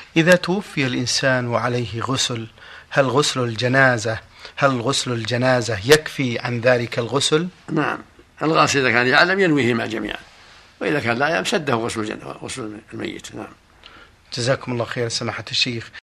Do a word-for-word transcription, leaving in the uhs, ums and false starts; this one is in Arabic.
إذا توفي الإنسان وعليه غسل، هل غسل الجنازة هل غسل الجنازة يكفي عن ذلك الغسل؟ نعم، الغاسل إذا كان يعلم ينويهما جميعا، وإذا كان لا يعلم شده غسل غسل الميت. نعم. جزاكم الله خير سماحة الشيخ.